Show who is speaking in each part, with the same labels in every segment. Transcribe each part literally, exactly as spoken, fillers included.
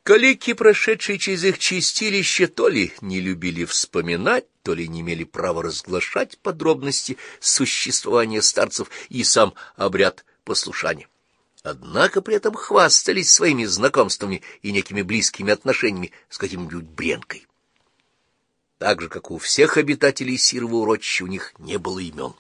Speaker 1: Калики, прошедшие через их чистилище, то ли не любили вспоминать, то ли не имели права разглашать подробности существования старцев и сам обряд послушания. Однако при этом хвастались своими знакомствами и некими близкими отношениями с каким-нибудь Бренкой. Так же, как у всех обитателей Сирова урочища, у них не было имен.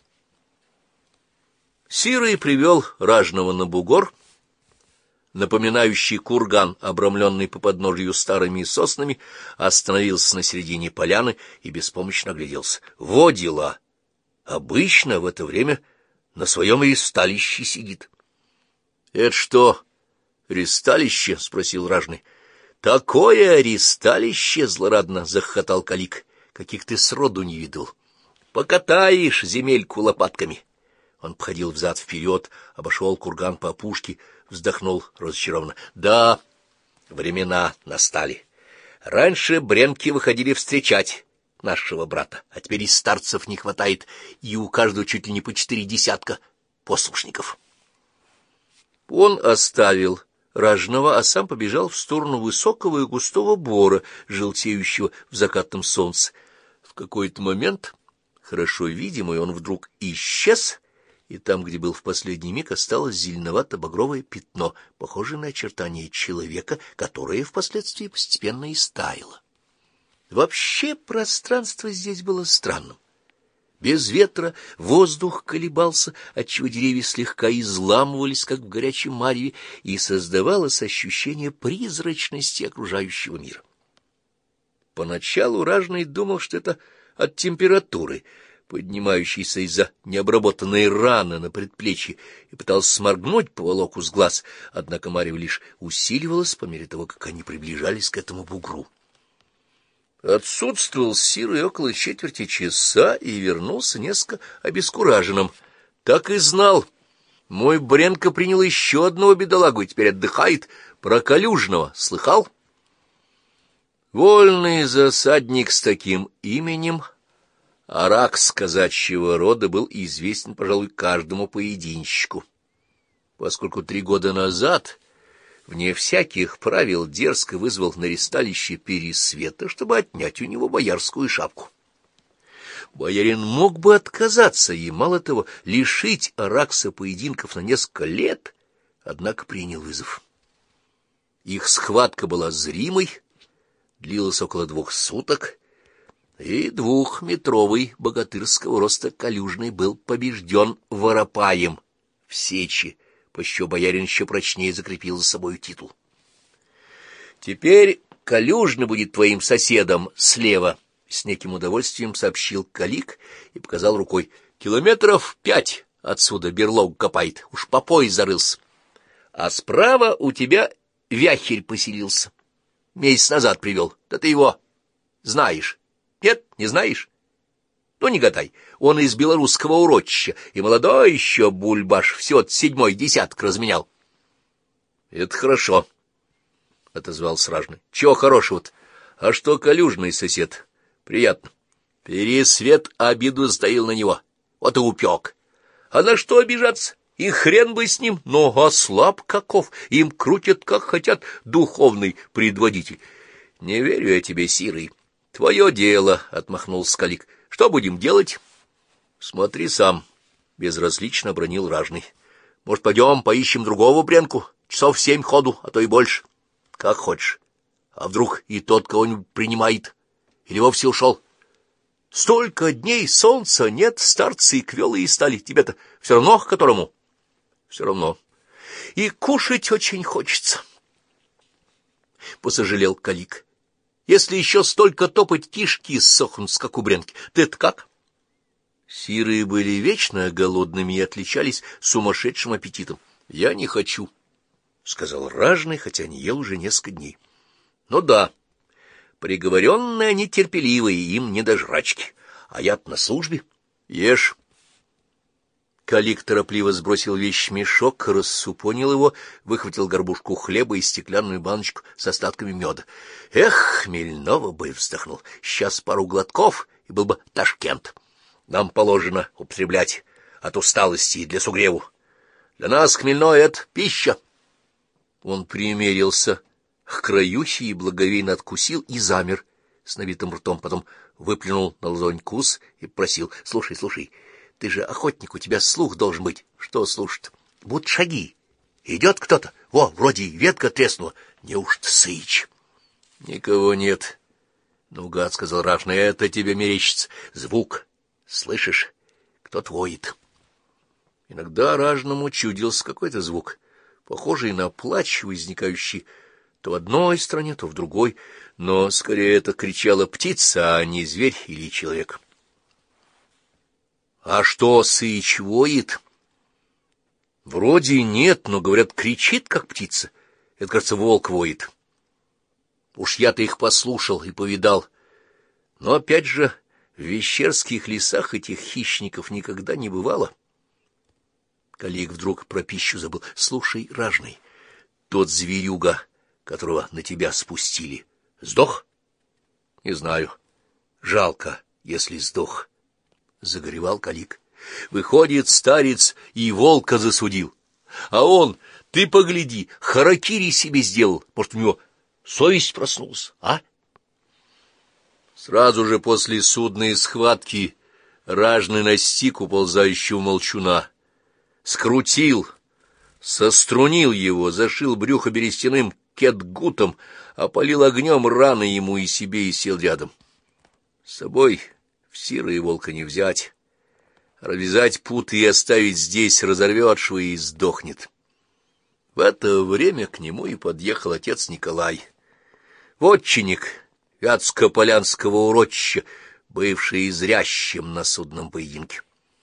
Speaker 1: Сирый привел ражного на бугор, напоминающий курган, обрамленный по подножию старыми соснами, остановился на середине поляны и беспомощно огляделся. Во дела! Обычно в это время на своем ристалище сидит. — Это что, ристалище? — спросил ражный. — Такое ристалище! — злорадно захохотал Калик. — Каких ты сроду не видел. Покатаешь земельку лопатками. Он походил взад-вперед, обошел курган по опушке, вздохнул разочарованно. Да, времена настали. Раньше бренки выходили встречать нашего брата, а теперь и старцев не хватает, и у каждого чуть ли не по четыре десятка послушников. Он оставил ражного, а сам побежал в сторону высокого и густого бора, желтеющего в закатном солнце. В какой-то момент, хорошо видимый, он вдруг исчез, и там, где был в последний миг, осталось зеленовато-багровое пятно, похожее на очертания человека, которое впоследствии постепенно истаяло. Вообще пространство здесь было странным. Без ветра воздух колебался, отчего деревья слегка изламывались, как в горячем мареве, и создавалось ощущение призрачности окружающего мира. Поначалу ражный думал, что это от температуры, поднимающейся из-за необработанной раны на предплечье, и пытался сморгнуть поволоку с глаз, однако марево лишь усиливалось по мере того, как они приближались к этому бугру. Отсутствовал Сирый около четверти часа и вернулся несколько обескураженным. Так и знал. Мой Бренка принял еще одного бедолагу и теперь отдыхает. Про Калюжного слыхал? Вольный засадник с таким именем, Аракс казачьего рода, был известен, пожалуй, каждому поединщику, поскольку три года назад, вне всяких правил, дерзко вызвал на ристалище Пересвета, чтобы отнять у него боярскую шапку. Боярин мог бы отказаться и, мало того, лишить Аракса поединков на несколько лет, однако принял вызов. Их схватка была зримой, длилась около двух суток, и двухметровый богатырского роста Калюжный был побежден воропаем в сечи, пощо боярин еще прочнее закрепил за собой титул. «Теперь Калюжный будет твоим соседом слева», — с неким удовольствием сообщил Калик и показал рукой. «Километров пять отсюда берлогу копает, уж по пояс зарылся. А справа у тебя вяхерь поселился. Месяц назад привел, да ты его знаешь. Нет, не знаешь? Ну, не гадай, он из белорусского урочища, и молодой еще бульбаш, все от седьмой десяток разменял». — Это хорошо, — отозвался ражный. — Чего хорошего-то? А что Калюжный сосед? Приятно. Пересвет обиду затаил на него, вот и упек. А на что обижаться? И хрен бы с ним, но ослаб каков, им крутят, как хотят, духовный предводитель. Не верю я тебе, Сирый. — Твое дело, — отмахнулся Калик. — Что будем делать? — Смотри сам, — безразлично бронил ражный. — Может, пойдем поищем другого Бренку? Часов семь ходу, а то и больше. — Как хочешь. А вдруг и тот кого-нибудь принимает? Или вовсе ушел? — Столько дней солнца нет, старцы и квелые стали. Тебе-то все равно к которому? — Все равно. — И кушать очень хочется, — посожалел Калик. Если еще столько топать, кишки сохнут, как у Бренки. Ты-то как? Сирые были вечно голодными и отличались сумасшедшим аппетитом. — Я не хочу, — сказал ражный, хотя не ел уже несколько дней. — Ну да, приговоренные они терпеливые, им не до жрачки. А я-то на службе. Ешь. Калик торопливо сбросил вещмешок, рассупонил его, выхватил горбушку хлеба и стеклянную баночку с остатками меда. Эх, хмельного бы, вздохнул, сейчас пару глотков, и был бы Ташкент. Нам положено употреблять от усталости и для сугреву. Для нас хмельное — это пища. Он примерился к краю и благовейно откусил и замер с набитым ртом, потом выплюнул на ладонь кус и просил: — Слушай, слушай, ты же охотник, у тебя слух должен быть. — Что слушать? — Будут шаги. Идет кто-то. Во, вроде ветка треснула. Неужто Сыч? — Никого нет. — Наугад, — сказал ражный, — это тебе мерещится. Звук. Слышишь? Кто-то воет. Иногда ражному чудился какой-то звук, похожий на плач, возникающий то в одной стороне, то в другой, но скорее это кричала птица, а не зверь или человек. — А что, Сыч воет? — Вроде нет, но, говорят, кричит, как птица. Это, кажется, волк воет. Уж я-то их послушал и повидал. Но, опять же, в Вещерских лесах этих хищников никогда не бывало. Калик вдруг про пищу забыл. — Слушай, ражный, тот зверюга, которого на тебя спустили, сдох? — Не знаю. Жалко, если сдох. Загоревал Калик. Выходит, старец и волка засудил. А он, ты погляди, харакири себе сделал. Может, у него совесть проснулась, а? Сразу же после судной схватки ражный настиг уползающего молчуна, скрутил, сострунил его, зашил брюхо берестяным кетгутом, опалил огнем раны ему и себе и сел рядом. С собой в сирое волка не взять, развязать путы и оставить здесь, разорвет швы и сдохнет. В это время к нему и подъехал отец Николай, вотчинник Вятско-Полянского урочища, бывший зрящим на судном поединке.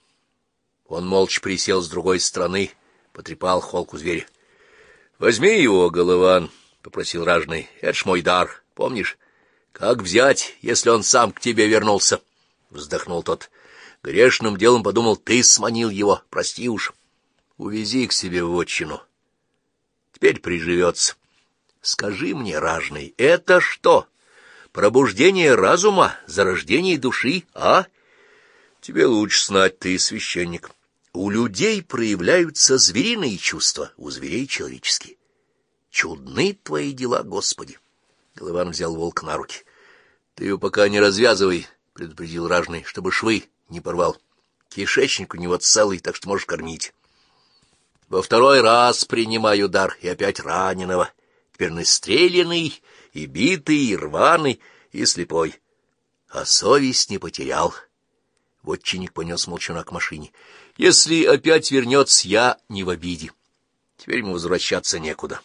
Speaker 1: Он молча присел с другой стороны, потрепал холку зверя. — Возьми его, Голован, — попросил ражный, — это ж мой дар, помнишь? Как взять, если он сам к тебе вернулся? — вздохнул тот. — Грешным делом подумал, ты сманил его, прости уж. Увези к себе в вотчину. Теперь приживется. Скажи мне, ражный, это что? Пробуждение разума, зарождение души, а? Тебе лучше знать, ты священник. У людей проявляются звериные чувства, у зверей человеческие. Чудны твои дела, Господи. Голован взял волка на руки. — Ты его пока не развязывай, — предупредил ражный, — чтобы швы не порвал. Кишечник у него целый, так что можешь кормить. Во второй раз принимаю дар, и опять раненого. Теперь настреленный, и битый, и рваный, и слепой. А совесть не потерял. Вотчинник понес молчуна к машине. Если опять вернется, я не в обиде. Теперь ему возвращаться некуда.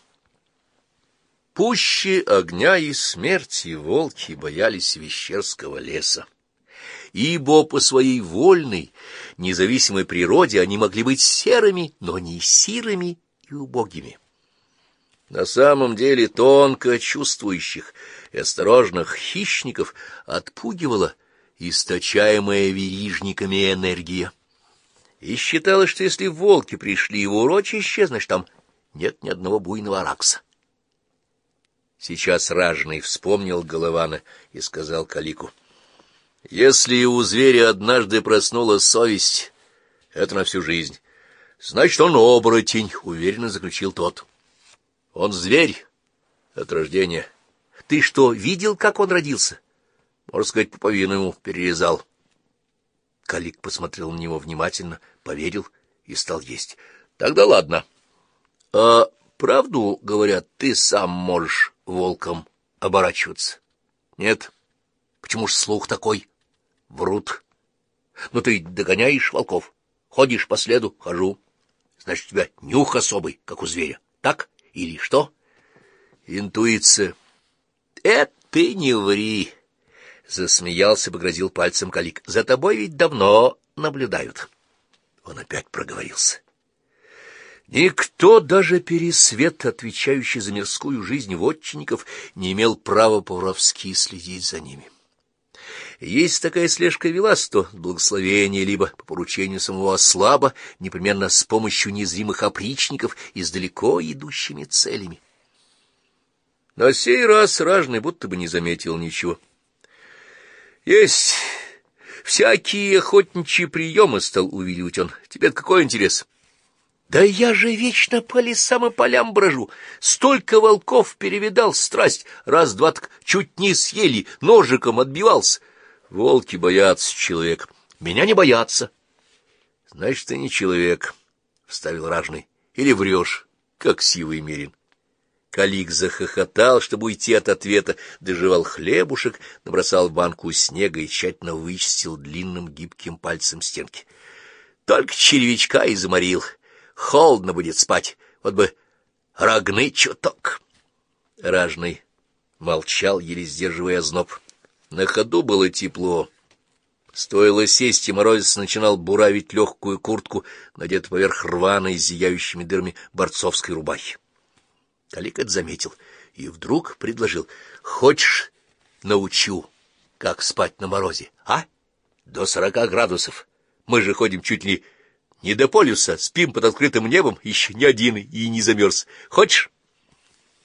Speaker 1: Пуще огня и смерти волки боялись Вещерского леса, ибо по своей вольной, независимой природе они могли быть серыми, но не сирыми и убогими. На самом деле тонко чувствующих и осторожных хищников отпугивала источаемая верижниками энергия. И считалось, что если волки пришли в урочище, значит, там нет ни одного буйного аракса. Сейчас ражный вспомнил Голована и сказал Калику: — Если у зверя однажды проснулась совесть, это на всю жизнь. Значит, он оборотень, — уверенно заключил тот. — Он зверь от рождения. Ты что, видел, как он родился? Можно сказать, пуповину ему перерезал. Калик посмотрел на него внимательно, поверил и стал есть. — Тогда ладно. — А правду, говорят, ты сам можешь волком оборачиваться? — Нет. — Почему ж слух такой? — Врут. — Ну ты догоняешь волков? Ходишь по следу? — Хожу. — Значит, у тебя нюх особый, как у зверя. Так? Или что? — Интуиция. — Это ты не ври. Засмеялся, погрозил пальцем Калик. — За тобой ведь давно наблюдают. Он опять проговорился. Никто, даже Пересвет, отвечающий за мирскую жизнь вотчинников, не имел права по-воровски следить за ними. Есть такая слежка велась, то благословение, либо по поручению самого ослаба, непременно с помощью незримых опричников и с далеко идущими целями. На сей раз ражный будто бы не заметил ничего. Есть всякие охотничьи приемы, — стал увиливать он. Тебе-то какой интерес? Да я же вечно по лесам и полям брожу, столько волков перевидал страсть, раз-два так чуть не съели, ножиком отбивался. Волки боятся человека, меня не боятся. Значит, ты не человек, — вставил ражный, — или врешь, как сивый мерин. Калик захохотал, чтобы уйти от ответа, дожевал хлебушек, набросал в банку снега и тщательно вычистил длинным гибким пальцем стенки. Только червячка и заморил. Холодно будет спать, вот бы рогны чуток. Ражный молчал, еле сдерживая озноб. На ходу было тепло. Стоило сесть, и морозец начинал буравить легкую куртку, надетую поверх рваной, зияющими дырами борцовской рубахи. Калик это заметил и вдруг предложил: — Хочешь, научу, как спать на морозе, а? До сорока градусов. Мы же ходим чуть ли не до полюса, спим под открытым небом, еще ни один и не замерз. Хочешь?